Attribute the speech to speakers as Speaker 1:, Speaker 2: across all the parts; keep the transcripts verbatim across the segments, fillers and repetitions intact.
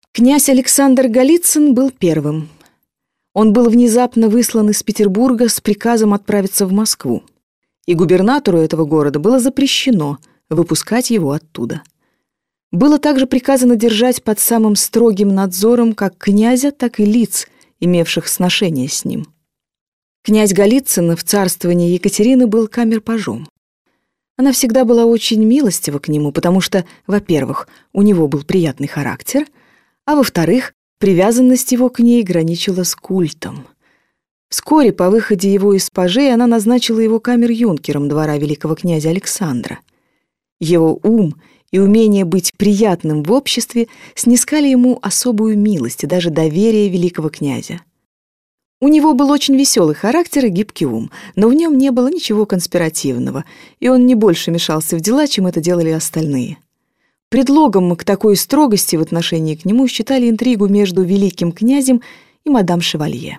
Speaker 1: Князь Александр Голицын был первым. Он был внезапно выслан из Петербурга с приказом отправиться в Москву, и губернатору этого города было запрещено выпускать его оттуда. Было также приказано держать под самым строгим надзором как князя, так и лиц, имевших сношение с ним. Князь Голицын в царствовании Екатерины был камер-пажом. Она всегда была очень милостива к нему, потому что, во-первых, у него был приятный характер, а во-вторых, привязанность его к ней граничила с культом. Вскоре по выходе его из пажей она назначила его камер-юнкером двора великого князя Александра. Его ум и умение быть приятным в обществе снискали ему особую милость и даже доверие великого князя. У него был очень веселый характер и гибкий ум, но в нем не было ничего конспиративного, и он не больше мешался в дела, чем это делали остальные. Предлогом к такой строгости в отношении к нему считали интригу между великим князем и мадам Шевалье.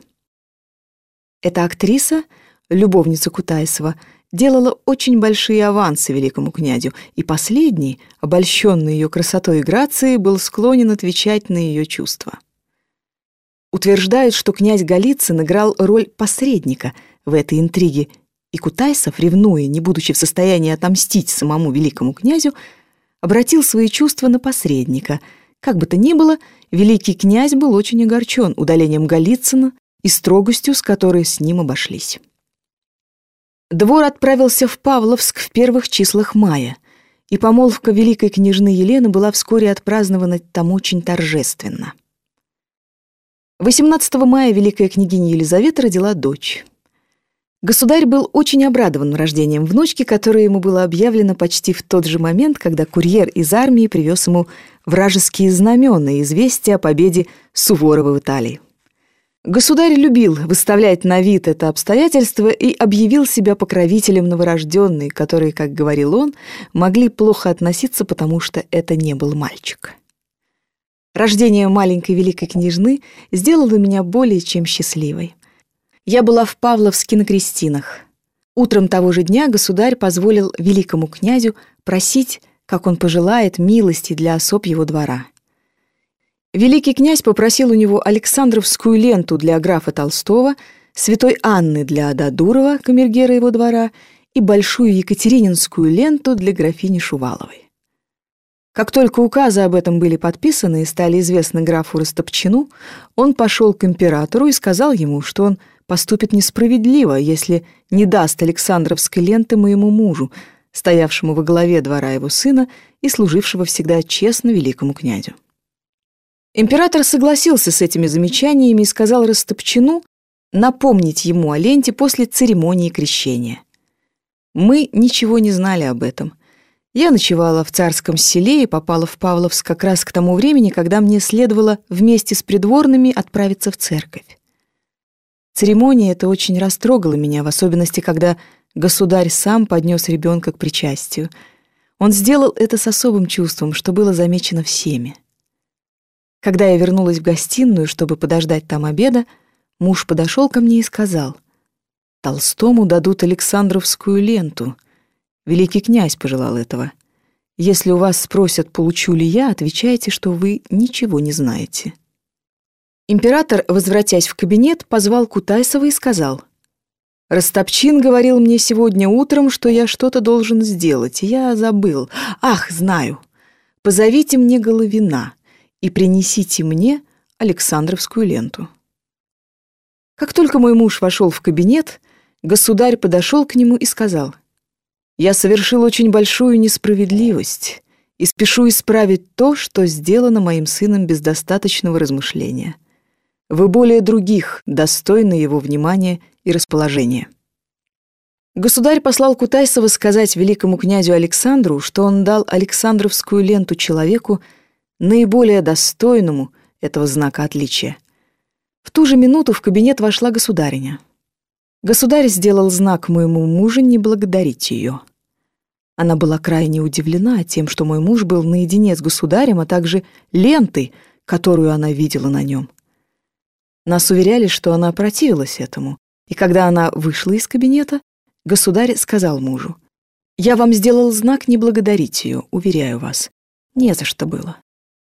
Speaker 1: Эта актриса, любовница Кутайсова, делала очень большие авансы великому князю, и последний, обольщенный ее красотой и грацией, был склонен отвечать на ее чувства. Утверждают, что князь Голицын играл роль посредника в этой интриге, и Кутайсов, ревнуя, не будучи в состоянии отомстить самому великому князю, обратил свои чувства на посредника. Как бы то ни было, великий князь был очень огорчен удалением Голицына и строгостью, с которой с ним обошлись. Двор отправился в Павловск в первых числах мая, и помолвка великой княжны Елены была вскоре отпразднована там очень торжественно. восемнадцатого мая великая княгиня Елизавета родила дочь. Государь был очень обрадован рождением внучки, которое ему было объявлено почти в тот же момент, когда курьер из армии привез ему вражеские знамена и известия о победе Суворова в Италии. Государь любил выставлять на вид это обстоятельство и объявил себя покровителем новорожденной, которые, как говорил он, могли плохо относиться, потому что это не был мальчик. Рождение маленькой великой княжны сделало меня более чем счастливой. Я была в Павловске на крестинах. Утром того же дня государь позволил великому князю просить, как он пожелает, милости для особ его двора. Великий князь попросил у него Александровскую ленту для графа Толстого, святой Анны для Ададурова, камергера его двора, и большую екатерининскую ленту для графини Шуваловой. Как только указы об этом были подписаны и стали известны графу Растопчину, он пошел к императору и сказал ему, что он поступит несправедливо, если не даст Александровской ленты моему мужу, стоявшему во главе двора его сына и служившего всегда честно великому князю. Император согласился с этими замечаниями и сказал Растопчину напомнить ему о ленте после церемонии крещения. Мы ничего не знали об этом. Я ночевала в Царском селе и попала в Павловск как раз к тому времени, когда мне следовало вместе с придворными отправиться в церковь. Церемония эта очень растрогала меня, в особенности, когда государь сам поднес ребенка к причастию. Он сделал это с особым чувством, что было замечено всеми. Когда я вернулась в гостиную, чтобы подождать там обеда, муж подошел ко мне и сказал: «Толстому дадут Александровскую ленту. Великий князь пожелал этого. Если у вас спросят, получу ли я, отвечайте, что вы ничего не знаете». Император, возвратясь в кабинет, позвал Кутайсова и сказал: «Растопчин говорил мне сегодня утром, что я что-то должен сделать, и я забыл. Ах, знаю. Позовите мне Головина и принесите мне Александровскую ленту». Как только мой муж вошел в кабинет, государь подошел к нему и сказал: «Я совершил очень большую несправедливость и спешу исправить то, что сделано моим сыном без достаточного размышления. Вы более других достойны его внимания и расположения». Государь послал Кутайсова сказать великому князю Александру, что он дал Александровскую ленту человеку, наиболее достойному этого знака отличия. В ту же минуту в кабинет вошла государиня. Государь сделал знак моему мужу не благодарить ее. Она была крайне удивлена тем, что мой муж был наедине с государем, а также лентой, которую она видела на нем. Нас уверяли, что она противилась этому, и когда она вышла из кабинета, государь сказал мужу: «Я вам сделал знак не благодарить ее, уверяю вас. Не за что было».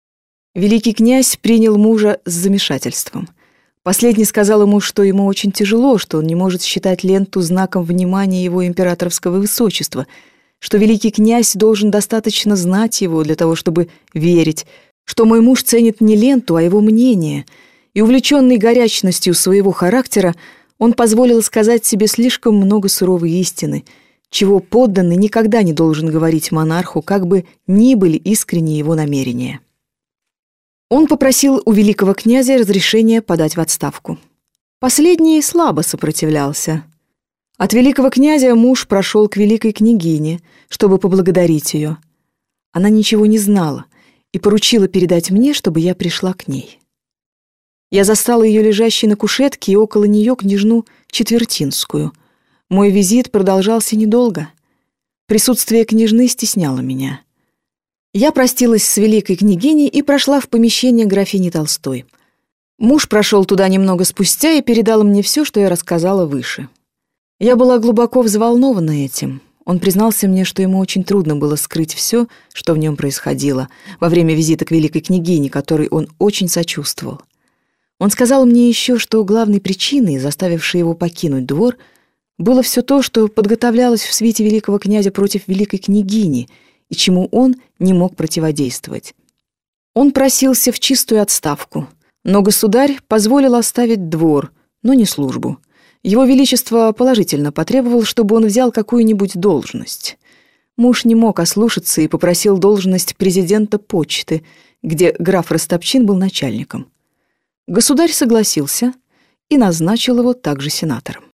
Speaker 1: Великий князь принял мужа с замешательством. Последний сказал ему, что ему очень тяжело, что он не может считать ленту знаком внимания его императорского высочества, что великий князь должен достаточно знать его для того, чтобы верить, что мой муж ценит не ленту, а его мнение, и, увлеченный горячностью своего характера, он позволил сказать себе слишком много суровой истины, чего подданный никогда не должен говорить монарху, как бы ни были искренни его намерения. Он попросил у великого князя разрешения подать в отставку. Последний слабо сопротивлялся. От великого князя муж прошел к великой княгине, чтобы поблагодарить ее. Она ничего не знала и поручила передать мне, чтобы я пришла к ней. Я застала ее лежащей на кушетке и около нее княжну Четвертинскую. Мой визит продолжался недолго. Присутствие княжны стесняло меня. Я простилась с великой княгиней и прошла в помещение графини Толстой. Муж прошел туда немного спустя и передал мне все, что я рассказала выше. Я была глубоко взволнована этим. Он признался мне, что ему очень трудно было скрыть все, что в нем происходило, во время визита к великой княгине, которой он очень сочувствовал. Он сказал мне еще, что главной причиной, заставившей его покинуть двор, было все то, что подготовлялось в свите великого князя против великой княгини, и чему он не мог противодействовать. Он просился в чистую отставку, но государь позволил оставить двор, но не службу. Его Величество положительно потребовал, чтобы он взял какую-нибудь должность. Муж не мог ослушаться и попросил должность президента почты, где граф Растопчин был начальником. Государь согласился и назначил его также сенатором.